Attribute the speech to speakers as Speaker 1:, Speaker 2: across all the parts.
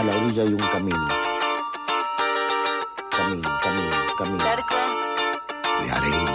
Speaker 1: a la orilla de un camino. Camino.
Speaker 2: Charco.
Speaker 1: De arena.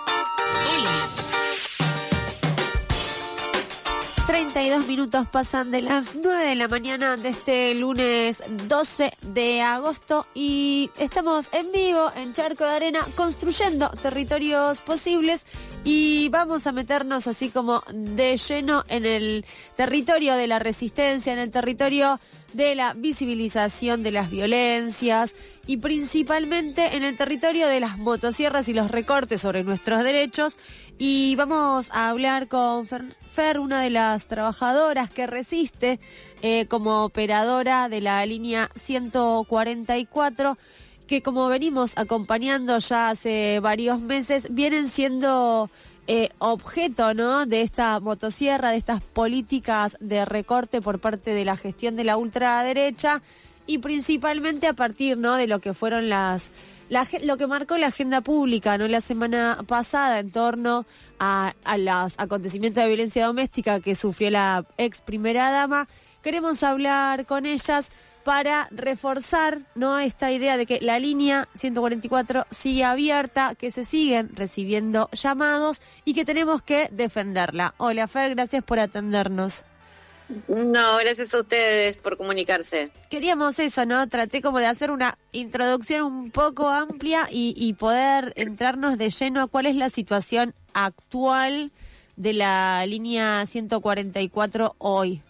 Speaker 2: 32 minutos pasan de las 9 de la mañana de este lunes 12 de agosto y estamos en vivo en Charco de Arena construyendo territorios posibles y vamos a meternos así como de lleno en el territorio de la resistencia, en el territorio de la visibilización de las violencias y principalmente en el territorio de las motosierras y los recortes sobre nuestros derechos. Y vamos a hablar con Fer, una de las trabajadoras que resiste como operadora de la línea 144, que como venimos acompañando ya hace varios meses, vienen siendo objeto, ¿no?, de esta motosierra, de estas políticas de recorte por parte de la gestión de la ultraderecha y principalmente a partir, ¿no?, de lo que fueron lo que marcó la agenda pública, ¿no?, la semana pasada en torno a los acontecimientos de violencia doméstica que sufrió la ex primera dama. Queremos hablar con ellas para reforzar, ¿no?, esta idea de que la línea 144 sigue abierta, que se siguen recibiendo llamados y que tenemos que defenderla. Hola Fer, gracias por atendernos.
Speaker 3: No, gracias a ustedes por comunicarse.
Speaker 2: Queríamos eso, ¿no? Traté como de hacer una introducción un poco amplia y poder entrarnos de lleno a cuál es la situación actual de la línea 144 hoy.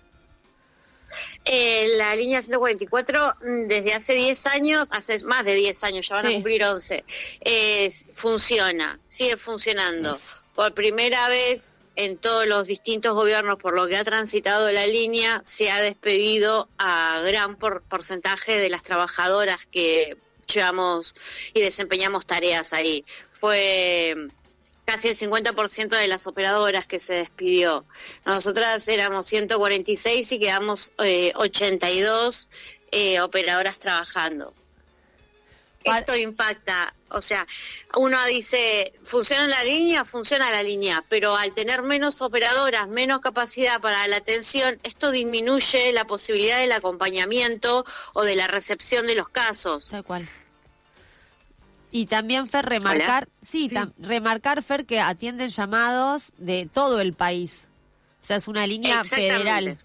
Speaker 3: La línea 144 desde hace 10 años, hace más de 10 años, ya van a cumplir 11, sigue funcionando. Por primera vez en todos los distintos gobiernos por lo que ha transitado la línea, se ha despedido a gran porcentaje de las trabajadoras que llevamos y desempeñamos tareas ahí. Fue casi el 50% de las operadoras que se despidió. Nosotras éramos 146 y quedamos 82 operadoras trabajando. Esto impacta, o sea, uno dice, funciona la línea, pero al tener menos operadoras, menos capacidad para la atención, esto disminuye la posibilidad del acompañamiento o de la recepción de los casos.
Speaker 2: Tal cual. Y también, Fer, remarcar, remarcar, Fer, que atienden llamados de todo el país. O sea, es una línea federal.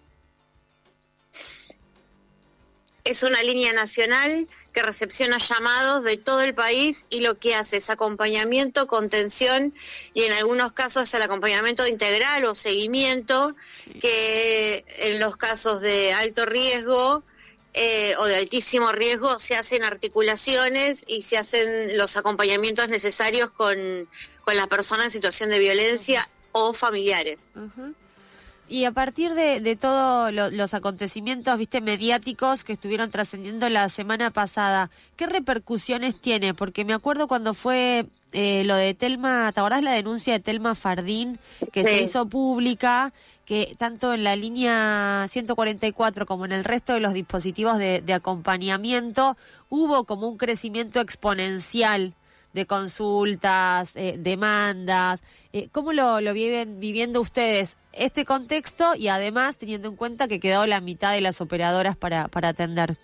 Speaker 3: Es una línea nacional que recepciona llamados de todo el país y lo que hace es acompañamiento, contención y en algunos casos el acompañamiento integral o seguimiento, que en los casos de alto riesgo o de altísimo riesgo se hacen articulaciones y se hacen los acompañamientos necesarios con la persona en situación de violencia o familiares.
Speaker 2: Y a partir de todos los acontecimientos, mediáticos que estuvieron trascendiendo la semana pasada, ¿qué repercusiones tiene? Porque me acuerdo cuando fue lo de Telma, ¿te acordás la denuncia de Telma Fardín que se hizo pública? Que tanto en la línea 144 como en el resto de los dispositivos de acompañamiento hubo como un crecimiento exponencial de consultas, demandas. ¿Cómo lo viven viviendo ustedes este contexto y además teniendo en cuenta que quedó la mitad de las operadoras para atender?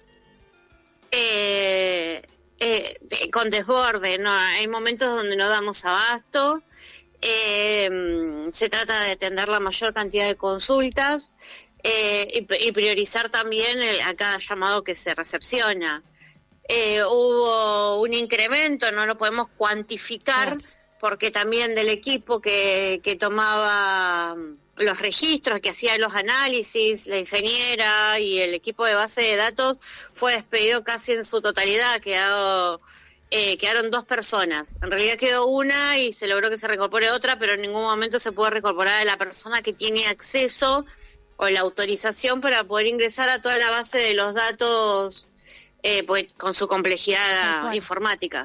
Speaker 3: Con desborde, ¿no? Hay momentos donde no damos abasto. Se trata de atender la mayor cantidad de consultas y priorizar también a cada llamado que se recepciona. Hubo un incremento, no lo podemos cuantificar, porque también del equipo que tomaba los registros, que hacía los análisis, la ingeniera y el equipo de base de datos fue despedido casi en su totalidad, quedaron 2 personas. En realidad quedó una y se logró que se reincorpore otra, pero en ningún momento se puede reincorporar a la persona que tiene acceso o la autorización para poder ingresar a toda la base de los datos, pues, con su complejidad informática.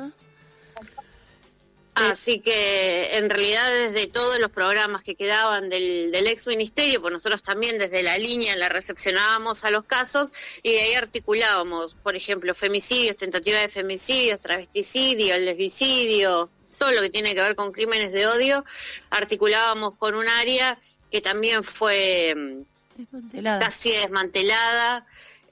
Speaker 3: Así que en realidad desde todos los programas que quedaban del ex ministerio, pues nosotros también desde la línea la recepcionábamos a los casos y de ahí articulábamos, por ejemplo, femicidios, tentativa de femicidios, travesticidio, lesbicidio, todo lo que tiene que ver con crímenes de odio, articulábamos con un área que también fue casi desmantelada,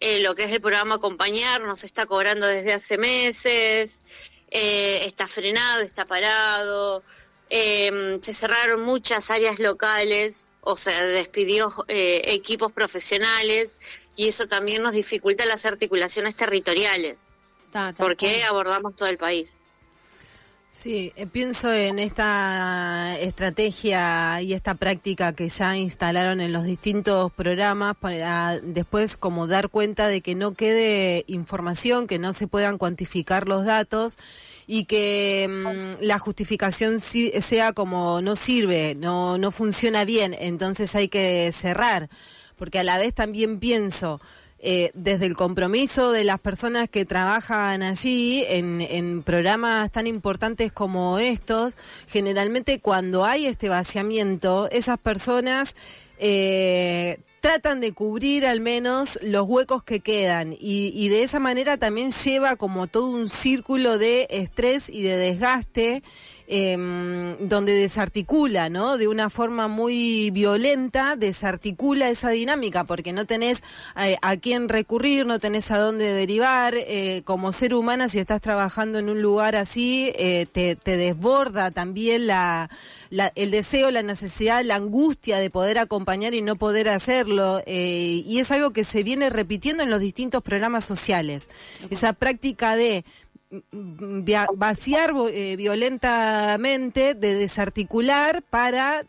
Speaker 3: lo que es el programa Acompañar no se está cobrando desde hace meses, está frenado, está parado, se cerraron muchas áreas locales, o sea, despidió equipos profesionales, y eso también nos dificulta las articulaciones territoriales, porque abordamos todo el país.
Speaker 4: Sí, pienso en esta estrategia y esta práctica que ya instalaron en los distintos programas para después como dar cuenta de que no quede información, que no se puedan cuantificar los datos y que la justificación sea como no sirve, no funciona bien, entonces hay que cerrar, porque a la vez también pienso desde el compromiso de las personas que trabajan allí en programas tan importantes como estos, generalmente cuando hay este vaciamiento, esas personas tratan de cubrir al menos los huecos que quedan y de esa manera también lleva como todo un círculo de estrés y de desgaste donde desarticula, ¿no? De una forma muy violenta, desarticula esa dinámica porque no tenés a quién recurrir, no tenés a dónde derivar. Como ser humana, si estás trabajando en un lugar así, te desborda también el deseo, la necesidad, la angustia de poder acompañar y no poder hacerlo. Y es algo que se viene repitiendo en los distintos programas sociales. Esa práctica de vaciar violentamente, de desarticular para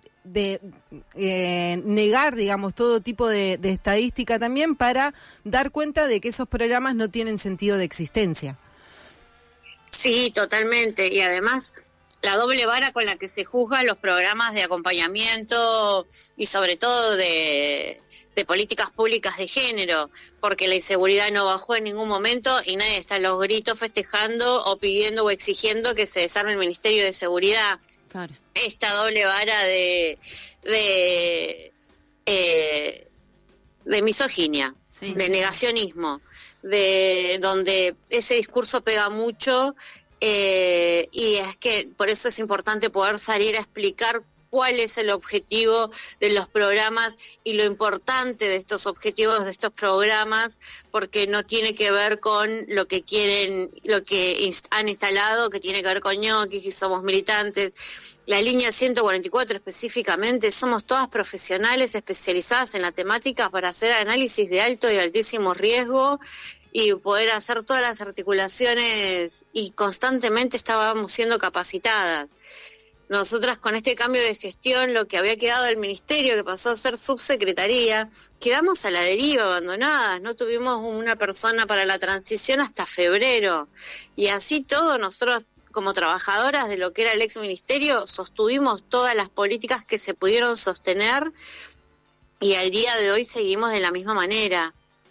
Speaker 4: negar, digamos, todo tipo de estadística también para dar cuenta de que esos programas no tienen sentido de existencia.
Speaker 3: Sí, totalmente. Y además, la doble vara con la que se juzgan los programas de acompañamiento y sobre todo de políticas públicas de género, porque la inseguridad no bajó en ningún momento y nadie está a los gritos festejando o pidiendo o exigiendo que se desarme el Ministerio de Seguridad. Claro. Esta doble vara de misoginia, sí, de negacionismo, de donde ese discurso pega mucho, y es que por eso es importante poder salir a explicar cuál es el objetivo de los programas y lo importante de estos objetivos de estos programas, porque no tiene que ver con lo que quieren, lo que han instalado, que tiene que ver con ñoquis y somos militantes. La línea 144 específicamente, somos todas profesionales especializadas en la temática para hacer análisis de alto y altísimo riesgo y poder hacer todas las articulaciones, y constantemente estábamos siendo capacitadas. Nosotras con este cambio de gestión, lo que había quedado del ministerio, que pasó a ser subsecretaría, quedamos a la deriva, abandonadas, no tuvimos una persona para la transición hasta febrero, y así todo nosotros como trabajadoras de lo que era el ex ministerio sostuvimos todas las políticas que se pudieron sostener, y al día de hoy seguimos de la misma manera.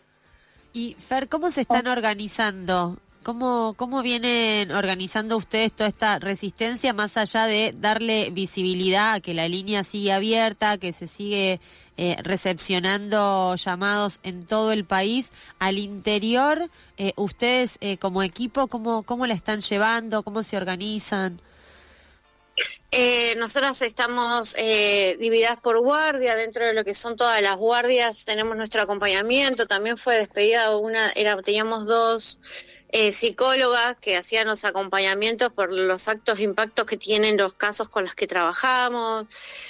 Speaker 2: Y Fer, ¿cómo se están organizando? ¿Cómo vienen organizando ustedes toda esta resistencia, más allá de darle visibilidad a que la línea sigue abierta, que se sigue recepcionando llamados en todo el país? Al interior, ustedes como equipo, ¿cómo la están llevando? ¿Cómo se organizan?
Speaker 3: Nosotros estamos divididas por guardia. Dentro de lo que son todas las guardias tenemos nuestro acompañamiento. También fue despedida teníamos dos psicólogas que hacían los acompañamientos por los actos de impactos que tienen los casos con los que trabajamos.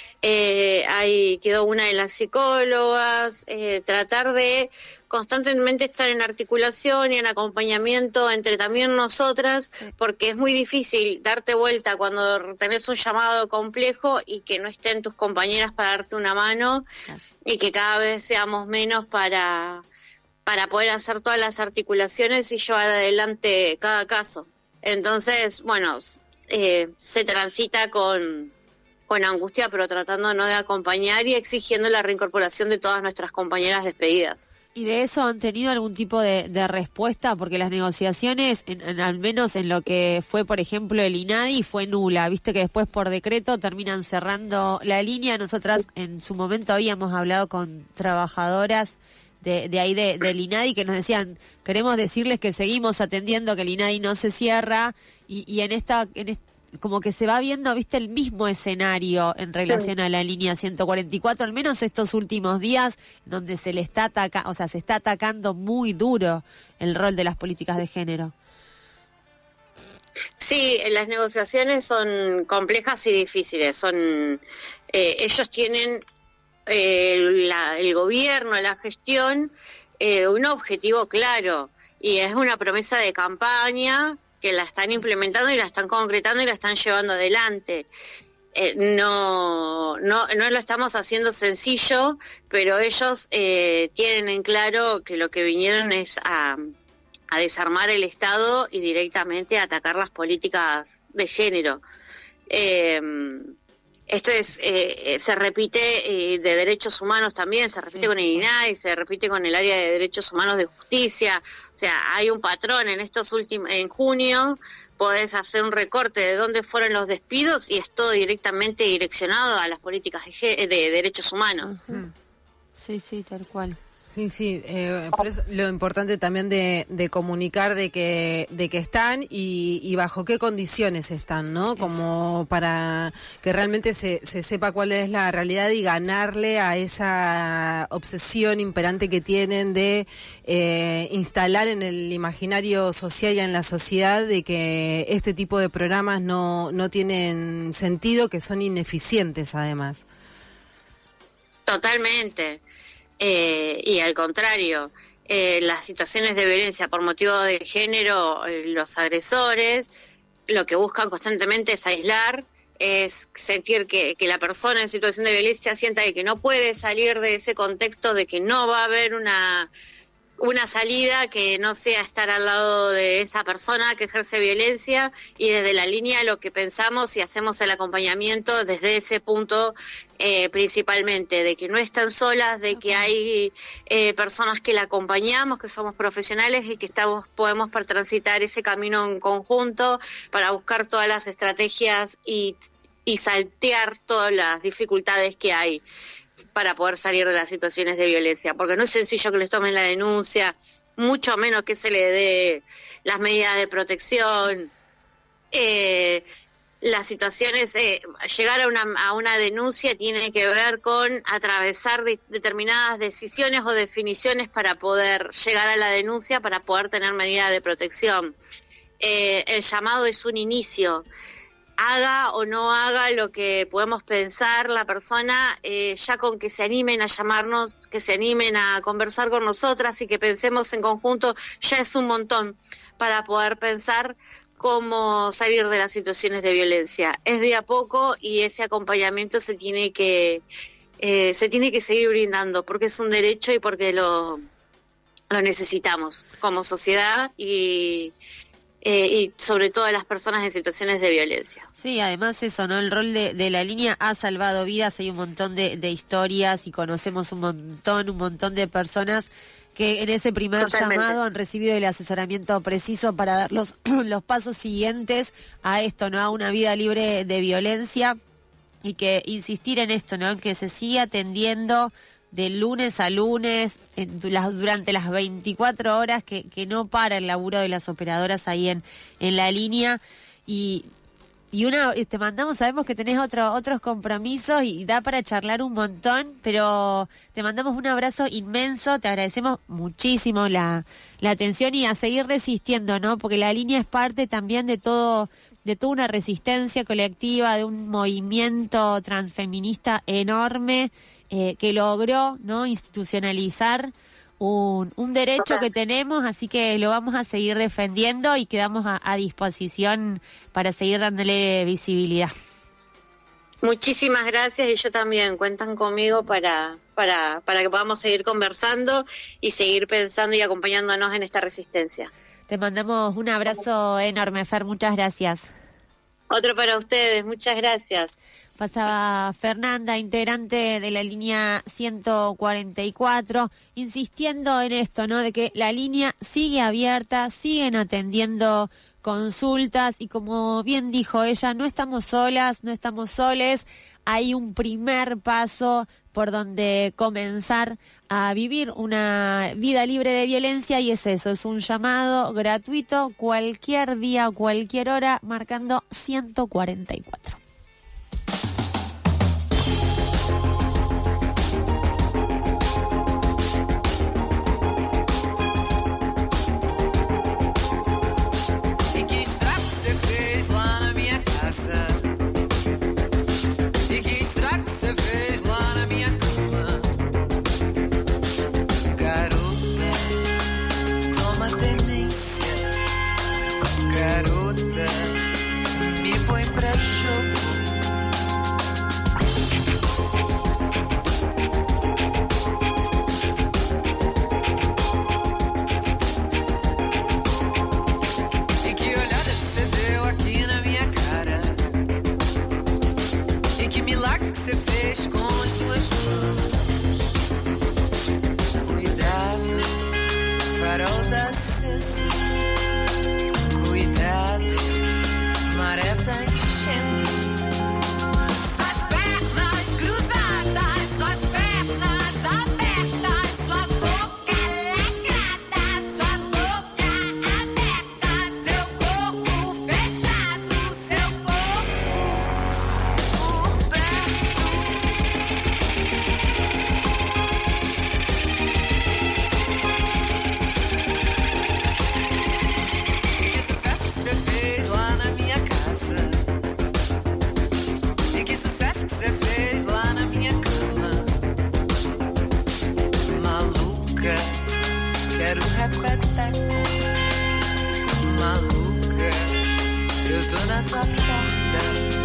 Speaker 3: Ahí quedó una de las psicólogas, tratar de constantemente estar en articulación y en acompañamiento entre también nosotras, porque es muy difícil darte vuelta cuando tenés un llamado complejo y que no estén tus compañeras para darte una mano, y que cada vez seamos menos para poder hacer todas las articulaciones y llevar adelante cada caso. Entonces, bueno, se transita con angustia, pero tratando no de acompañar y exigiendo la reincorporación de todas nuestras compañeras despedidas.
Speaker 2: ¿Y de eso han tenido algún tipo de respuesta? Porque las negociaciones, al menos en lo que fue, por ejemplo, el INADI, fue nula. Viste que después por decreto terminan cerrando la línea. Nosotras en su momento habíamos hablado con trabajadoras de ahí del INADI que nos decían, queremos decirles que seguimos atendiendo, que el INADI no se cierra, y en como que se va viendo, viste, el mismo escenario en relación a la línea 144, al menos estos últimos días, donde se le está se está atacando muy duro el rol de las políticas de género.
Speaker 3: Sí, las negociaciones son complejas y difíciles. Ellos tienen el gobierno, la gestión, un objetivo claro, y es una promesa de campaña que la están implementando y la están concretando y la están llevando adelante. No lo estamos haciendo sencillo, pero ellos tienen en claro que lo que vinieron es a desarmar el Estado y directamente a atacar las políticas de género. Esto se repite de derechos humanos también, se repite con el INAI, se repite con el área de derechos humanos de justicia. O sea, hay un patrón en junio podés hacer un recorte de dónde fueron los despidos y es todo directamente direccionado a las políticas de derechos humanos.
Speaker 2: Uh-huh. Sí, tal cual.
Speaker 4: Sí, por eso lo importante también de comunicar de que están y bajo qué condiciones están, ¿no? Como para que realmente se sepa cuál es la realidad y ganarle a esa obsesión imperante que tienen de instalar en el imaginario social y en la sociedad de que este tipo de programas no tienen sentido, que son ineficientes además.
Speaker 3: Totalmente. Y al contrario, las situaciones de violencia por motivo de género, los agresores, lo que buscan constantemente es aislar, es sentir que la persona en situación de violencia sienta que no puede salir de ese contexto, de que no va a haber una salida que no sea estar al lado de esa persona que ejerce violencia, y desde la línea lo que pensamos y hacemos el acompañamiento desde ese punto principalmente, de que no están solas, de que hay personas que la acompañamos, que somos profesionales y que podemos transitar ese camino en conjunto para buscar todas las estrategias y saltear todas las dificultades que hay para poder salir de las situaciones de violencia, porque no es sencillo que les tomen la denuncia, mucho menos que se le dé las medidas de protección. Las situaciones, llegar a una denuncia tiene que ver con atravesar determinadas decisiones o definiciones para poder llegar a la denuncia, para poder tener medidas de protección. El llamado es un inicio. Haga o no haga lo que podemos pensar la persona, ya con que se animen a llamarnos, que se animen a conversar con nosotras y que pensemos en conjunto, ya es un montón para poder pensar cómo salir de las situaciones de violencia. Es de a poco y ese acompañamiento se tiene que seguir brindando, porque es un derecho y porque lo necesitamos como sociedad y sobre todo a las personas en situaciones de violencia.
Speaker 2: Sí, además eso, ¿no? El rol de la línea ha salvado vidas, hay un montón de historias y conocemos un montón de personas que en ese primer llamado han recibido el asesoramiento preciso para dar los pasos siguientes a esto, ¿no? A una vida libre de violencia, y que insistir en esto, ¿no? En que se siga atendiendo de lunes a lunes, durante las 24 horas, que no para el laburo de las operadoras ahí en la línea. Y te mandamos, sabemos que tenés otros compromisos y da para charlar un montón, pero te mandamos un abrazo inmenso, te agradecemos muchísimo la atención y a seguir resistiendo, ¿no? Porque la línea es parte también de toda una resistencia colectiva, de un movimiento transfeminista enorme, que logró, ¿no? Institucionalizar un derecho que tenemos, así que lo vamos a seguir defendiendo y quedamos a disposición para seguir dándole visibilidad.
Speaker 3: Muchísimas gracias, y yo también, cuentan conmigo para que podamos seguir conversando y seguir pensando y acompañándonos en esta resistencia.
Speaker 2: Te mandamos un abrazo enorme, Fer, muchas gracias.
Speaker 3: Otro para ustedes, muchas gracias.
Speaker 2: Pasaba Fernanda, integrante de la línea 144, insistiendo en esto, ¿no? De que la línea sigue abierta, siguen atendiendo consultas y, como bien dijo ella, no estamos solas, no estamos soles. Hay un primer paso por donde comenzar a vivir una vida libre de violencia, y es eso, es un llamado gratuito cualquier día, cualquier hora, marcando 144.
Speaker 5: Quero repeteco, maluca, eu tô na tua porta.